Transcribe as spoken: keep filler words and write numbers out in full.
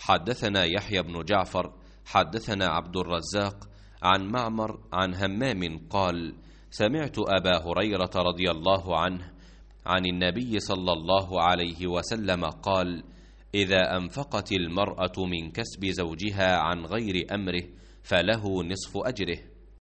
حدثنا يحيى بن جعفر حدثنا عبد الرزاق عن معمر عن همام قال: سمعت أبا هريرة رضي الله عنه عن النبي صلى الله عليه وسلم قال: إذا أنفقت المرأة من كسب زوجها عن غير أمره فله نصف أجره.